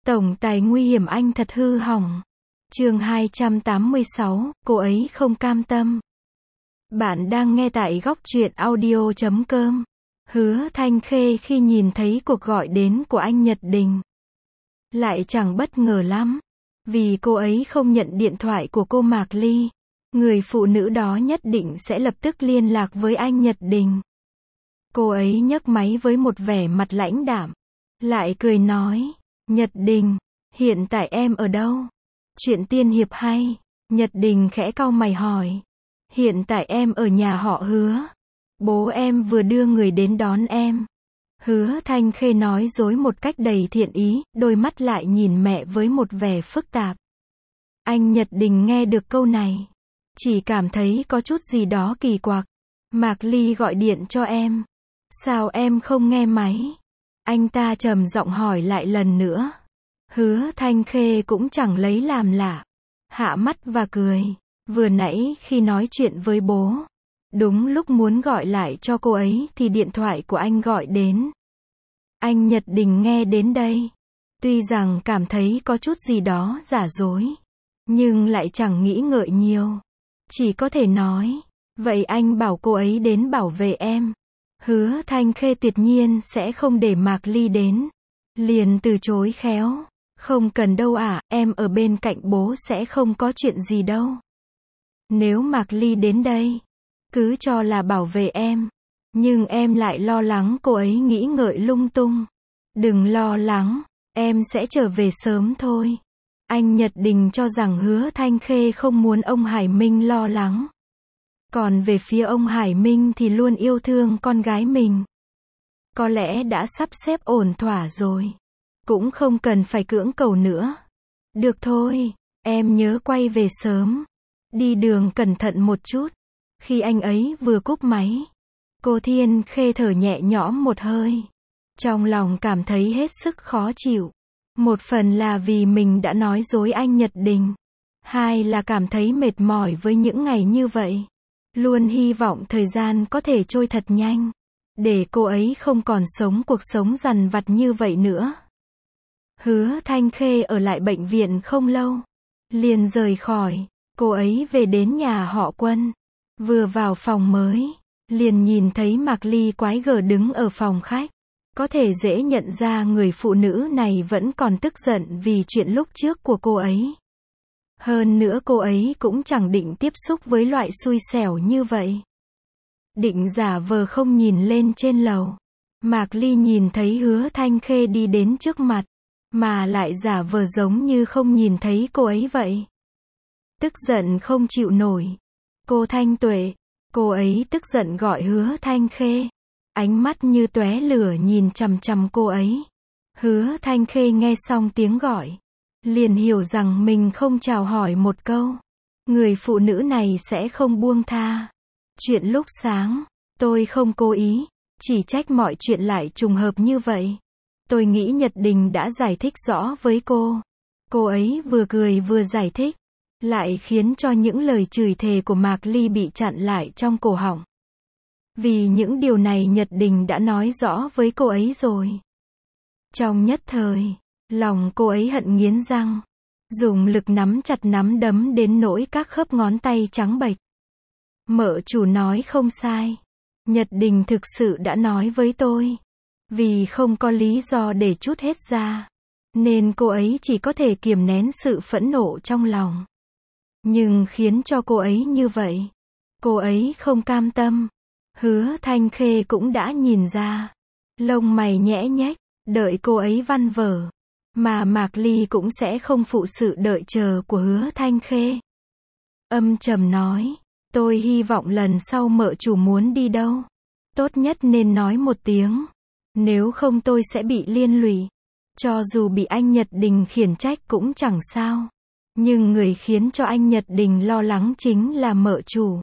Tổng tài nguy hiểm anh thật hư hỏng. Chương 286, cô ấy không cam tâm. Bạn đang nghe tại góc truyện audio.com. Hứa Thanh Khê khi nhìn thấy cuộc gọi đến của anh Nhật Đình, lại chẳng bất ngờ lắm, vì cô ấy không nhận điện thoại của cô Mạc Ly. Người phụ nữ đó nhất định sẽ lập tức liên lạc với anh Nhật Đình. Cô ấy nhấc máy với một vẻ mặt lãnh đạm, lại cười nói, Nhật Đình, hiện tại em ở đâu? Chuyện tiên hiệp hay? Nhật Đình khẽ cau mày hỏi. Hiện tại em ở nhà họ Hứa. Bố em vừa đưa người đến đón em. Hứa Thanh Khê nói dối một cách đầy thiện ý, đôi mắt lại nhìn mẹ với một vẻ phức tạp. Anh Nhật Đình nghe được câu này, chỉ cảm thấy có chút gì đó kỳ quặc. Mạc Ly gọi điện cho em. Sao em không nghe máy? Anh ta trầm giọng hỏi lại lần nữa. Hứa Thanh Khê cũng chẳng lấy làm lạ, hạ mắt và cười. Vừa nãy khi nói chuyện với bố, đúng lúc muốn gọi lại cho cô ấy thì điện thoại của anh gọi đến. Anh Nhật Đình nghe đến đây, tuy rằng cảm thấy có chút gì đó giả dối, nhưng lại chẳng nghĩ ngợi nhiều. Chỉ có thể nói, vậy anh bảo cô ấy đến bảo vệ em. Hứa Thanh Khê tuyệt nhiên sẽ không để Mạc Ly đến. Liền từ chối khéo. Không cần đâu ạ, em ở bên cạnh bố sẽ không có chuyện gì đâu. Nếu Mạc Ly đến đây, cứ cho là bảo vệ em. Nhưng em lại lo lắng cô ấy nghĩ ngợi lung tung. Đừng lo lắng, em sẽ trở về sớm thôi. Anh Nhật Đình cho rằng Hứa Thanh Khê không muốn ông Hải Minh lo lắng. Còn về phía ông Hải Minh thì luôn yêu thương con gái mình. Có lẽ đã sắp xếp ổn thỏa rồi. Cũng không cần phải cưỡng cầu nữa. Được thôi, em nhớ quay về sớm. Đi đường cẩn thận một chút. Khi anh ấy vừa cúp máy, cô Thiên Khê thở nhẹ nhõm một hơi. Trong lòng cảm thấy hết sức khó chịu. Một phần là vì mình đã nói dối anh Nhật Đình. Hai là cảm thấy mệt mỏi với những ngày như vậy. Luôn hy vọng thời gian có thể trôi thật nhanh, để cô ấy không còn sống cuộc sống dằn vặt như vậy nữa. Hứa Thanh Khê ở lại bệnh viện không lâu, liền rời khỏi. Cô ấy về đến nhà họ Quân. Vừa vào phòng mới, liền nhìn thấy Mạc Ly quái gở đứng ở phòng khách. Có thể dễ nhận ra người phụ nữ này vẫn còn tức giận vì chuyện lúc trước của cô ấy. Hơn nữa cô ấy cũng chẳng định tiếp xúc với loại xui xẻo như vậy. Định giả vờ không nhìn lên trên lầu. Mạc Ly nhìn thấy Hứa Thanh Khê đi đến trước mặt, mà lại giả vờ giống như không nhìn thấy cô ấy vậy. Tức giận không chịu nổi. Cô Thanh Tuệ. Cô ấy tức giận gọi Hứa Thanh Khê. Ánh mắt như tóe lửa nhìn chằm chằm cô ấy. Hứa Thanh Khê nghe xong tiếng gọi, liền hiểu rằng mình không chào hỏi một câu, người phụ nữ này sẽ không buông tha. Chuyện lúc sáng, tôi không cố ý, chỉ trách mọi chuyện lại trùng hợp như vậy. Tôi nghĩ Nhật Đình đã giải thích rõ với cô. Cô ấy vừa cười vừa giải thích, lại khiến cho những lời chửi thề của Mạc Ly bị chặn lại trong cổ họng. Vì những điều này Nhật Đình đã nói rõ với cô ấy rồi. Trong nhất thời, lòng cô ấy hận nghiến răng, dùng lực nắm chặt nắm đấm đến nỗi các khớp ngón tay trắng bệch. Mợ chủ nói không sai. Nhật Đình thực sự đã nói với tôi. Vì không có lý do để trút hết ra, nên cô ấy chỉ có thể kiềm nén sự phẫn nộ trong lòng. Nhưng khiến cho cô ấy như vậy, cô ấy không cam tâm. Hứa Thanh Khê cũng đã nhìn ra. Lông mày nhẽ nhách, đợi cô ấy văn vở. Mà Mạc Ly cũng sẽ không phụ sự đợi chờ của Hứa Thanh Khê. Âm trầm nói, tôi hy vọng lần sau mợ chủ muốn đi đâu, tốt nhất nên nói một tiếng. Nếu không tôi sẽ bị liên lụy. Cho dù bị anh Nhật Đình khiển trách cũng chẳng sao. Nhưng người khiến cho anh Nhật Đình lo lắng chính là mợ chủ.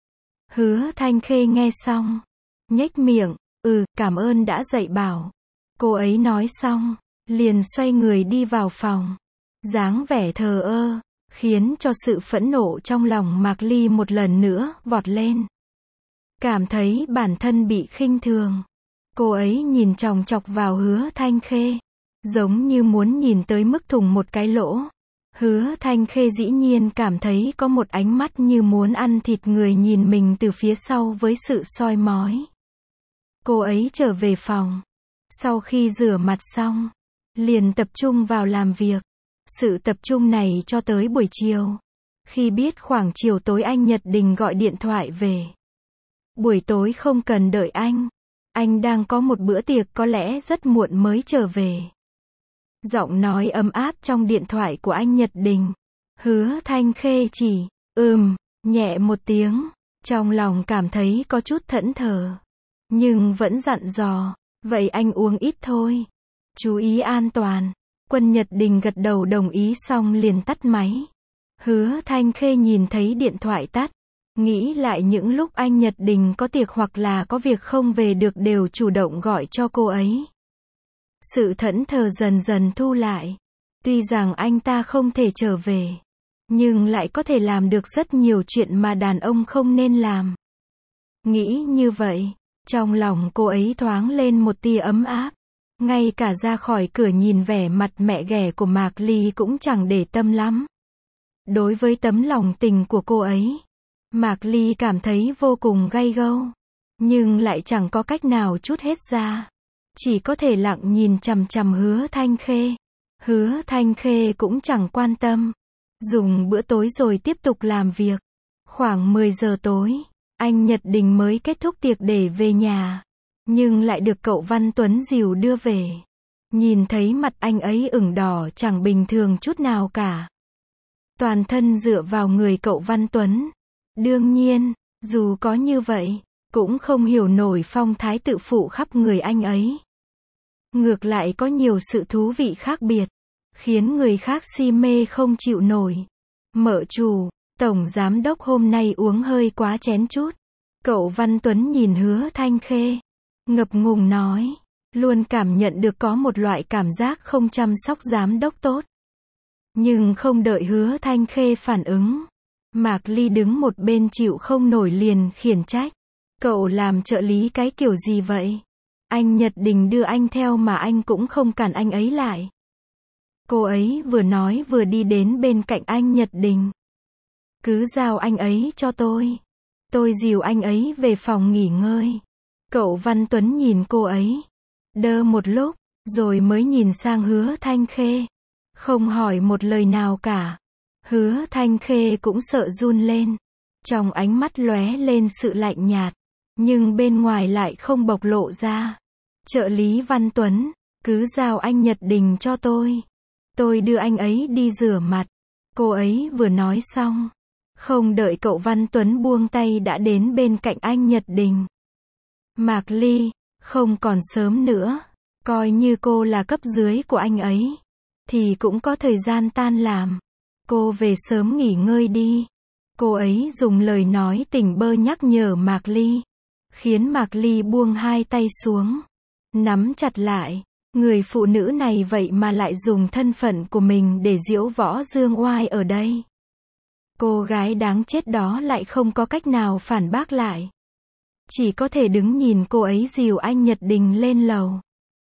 Hứa Thanh Khê nghe xong, nhếch miệng, cảm ơn đã dạy bảo. Cô ấy nói xong, liền xoay người đi vào phòng. Dáng vẻ thờ ơ, khiến cho sự phẫn nộ trong lòng Mạc Ly một lần nữa vọt lên. Cảm thấy bản thân bị khinh thường. Cô ấy nhìn chòng chọc vào Hứa Thanh Khê. Giống như muốn nhìn tới mức thủng một cái lỗ. Hứa Thanh Khê dĩ nhiên cảm thấy có một ánh mắt như muốn ăn thịt người nhìn mình từ phía sau với sự soi mói. Cô ấy trở về phòng. Sau khi rửa mặt xong, liền tập trung vào làm việc. Sự tập trung này cho tới buổi chiều. Khi biết khoảng chiều tối anh Nhật Đình gọi điện thoại về. Buổi tối không cần đợi anh đang có một bữa tiệc có lẽ rất muộn mới trở về. Giọng nói ấm áp trong điện thoại của anh Nhật Đình. Hứa Thanh Khê chỉ, nhẹ một tiếng, trong lòng cảm thấy có chút thẫn thờ. Nhưng vẫn dặn dò, vậy anh uống ít thôi. Chú ý an toàn. Quân Nhật Đình gật đầu đồng ý xong liền tắt máy. Hứa Thanh Khê nhìn thấy điện thoại tắt. Nghĩ lại những lúc anh Nhật Đình có tiệc hoặc là có việc không về được đều chủ động gọi cho cô ấy. Sự thẫn thờ dần dần thu lại. Tuy rằng anh ta không thể trở về, nhưng lại có thể làm được rất nhiều chuyện mà đàn ông không nên làm. Nghĩ như vậy, trong lòng cô ấy thoáng lên một tia ấm áp. Ngay cả ra khỏi cửa nhìn vẻ mặt mẹ ghẻ của Mạc Ly cũng chẳng để tâm lắm. Đối với tấm lòng tình của cô ấy, Mạc Ly cảm thấy vô cùng gay gâu. Nhưng lại chẳng có cách nào trút hết ra. Chỉ có thể lặng nhìn chằm chằm Hứa Thanh Khê. Hứa Thanh Khê cũng chẳng quan tâm. Dùng bữa tối rồi tiếp tục làm việc. Khoảng 10 giờ tối, anh Nhật Đình mới kết thúc tiệc để về nhà. Nhưng lại được cậu Văn Tuấn dìu đưa về. Nhìn thấy mặt anh ấy ửng đỏ chẳng bình thường chút nào cả. Toàn thân dựa vào người cậu Văn Tuấn. Đương nhiên, dù có như vậy, cũng không hiểu nổi phong thái tự phụ khắp người anh ấy. Ngược lại có nhiều sự thú vị khác biệt, khiến người khác si mê không chịu nổi. Mợ chủ, tổng giám đốc hôm nay uống hơi quá chén chút. Cậu Văn Tuấn nhìn Hứa Thanh Khê, ngập ngừng nói, luôn cảm nhận được có một loại cảm giác không chăm sóc giám đốc tốt. Nhưng không đợi Hứa Thanh Khê phản ứng, Mạc Ly đứng một bên chịu không nổi liền khiển trách. Cậu làm trợ lý cái kiểu gì vậy? Anh Nhật Đình đưa anh theo mà anh cũng không cản anh ấy lại. Cô ấy vừa nói vừa đi đến bên cạnh anh Nhật Đình. Cứ giao anh ấy cho tôi. Tôi dìu anh ấy về phòng nghỉ ngơi. Cậu Văn Tuấn nhìn cô ấy. Đơ một lúc, rồi mới nhìn sang Hứa Thanh Khê. Không hỏi một lời nào cả. Hứa Thanh Khê cũng sợ run lên. Trong ánh mắt lóe lên sự lạnh nhạt. Nhưng bên ngoài lại không bộc lộ ra. Trợ lý Văn Tuấn, cứ giao anh Nhật Đình cho tôi. Tôi đưa anh ấy đi rửa mặt. Cô ấy vừa nói xong. Không đợi cậu Văn Tuấn buông tay đã đến bên cạnh anh Nhật Đình. Mạc Ly, không còn sớm nữa. Coi như cô là cấp dưới của anh ấy. Thì cũng có thời gian tan làm. Cô về sớm nghỉ ngơi đi. Cô ấy dùng lời nói tỉnh bơ nhắc nhở Mạc Ly. Khiến Mạc Ly buông hai tay xuống. Nắm chặt lại. Người phụ nữ này vậy mà lại dùng thân phận của mình để diễu võ dương oai ở đây. Cô gái đáng chết đó lại không có cách nào phản bác lại. Chỉ có thể đứng nhìn cô ấy dìu anh Nhật Đình lên lầu.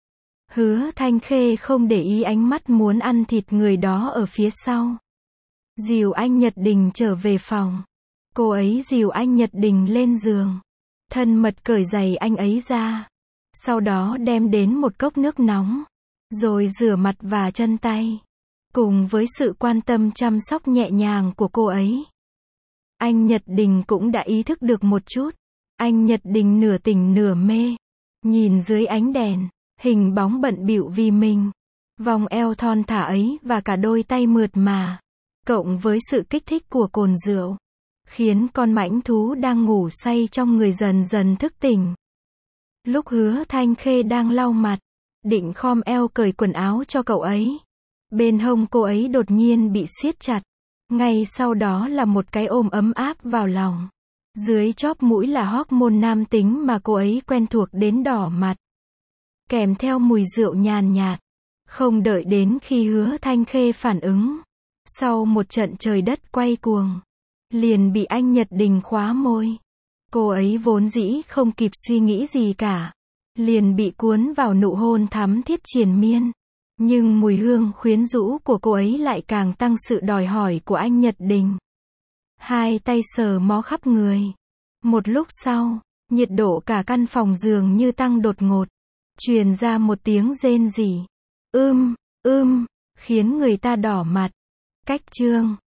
Hứa Thanh Khê không để ý ánh mắt muốn ăn thịt người đó ở phía sau. Dìu anh Nhật Đình trở về phòng. Cô ấy dìu anh Nhật Đình lên giường. Thân mật cởi giày anh ấy ra. Sau đó đem đến một cốc nước nóng. Rồi rửa mặt và chân tay. Cùng với sự quan tâm chăm sóc nhẹ nhàng của cô ấy. Anh Nhật Đình cũng đã ý thức được một chút. Anh Nhật Đình nửa tỉnh nửa mê. Nhìn dưới ánh đèn, hình bóng bận bịu vì mình. Vòng eo thon thả ấy và cả đôi tay mượt mà. Cộng với sự kích thích của cồn rượu. Khiến con mãnh thú đang ngủ say trong người dần dần thức tỉnh. Lúc Hứa Thanh Khê đang lau mặt, định khom eo cởi quần áo cho cậu ấy. Bên hông cô ấy đột nhiên bị siết chặt. Ngay sau đó là một cái ôm ấm áp vào lòng. Dưới chóp mũi là hormone nam tính mà cô ấy quen thuộc đến đỏ mặt. Kèm theo mùi rượu nhàn nhạt. Không đợi đến khi Hứa Thanh Khê phản ứng. Sau một trận trời đất quay cuồng, liền bị anh Nhật Đình khóa môi. Cô ấy vốn dĩ không kịp suy nghĩ gì cả. Liền bị cuốn vào nụ hôn thắm thiết triền miên. Nhưng mùi hương quyến rũ của cô ấy lại càng tăng sự đòi hỏi của anh Nhật Đình. Hai tay sờ mó khắp người. Một lúc sau, nhiệt độ cả căn phòng dường như tăng đột ngột. Truyền ra một tiếng rên rỉ. Khiến người ta đỏ mặt. Cách chương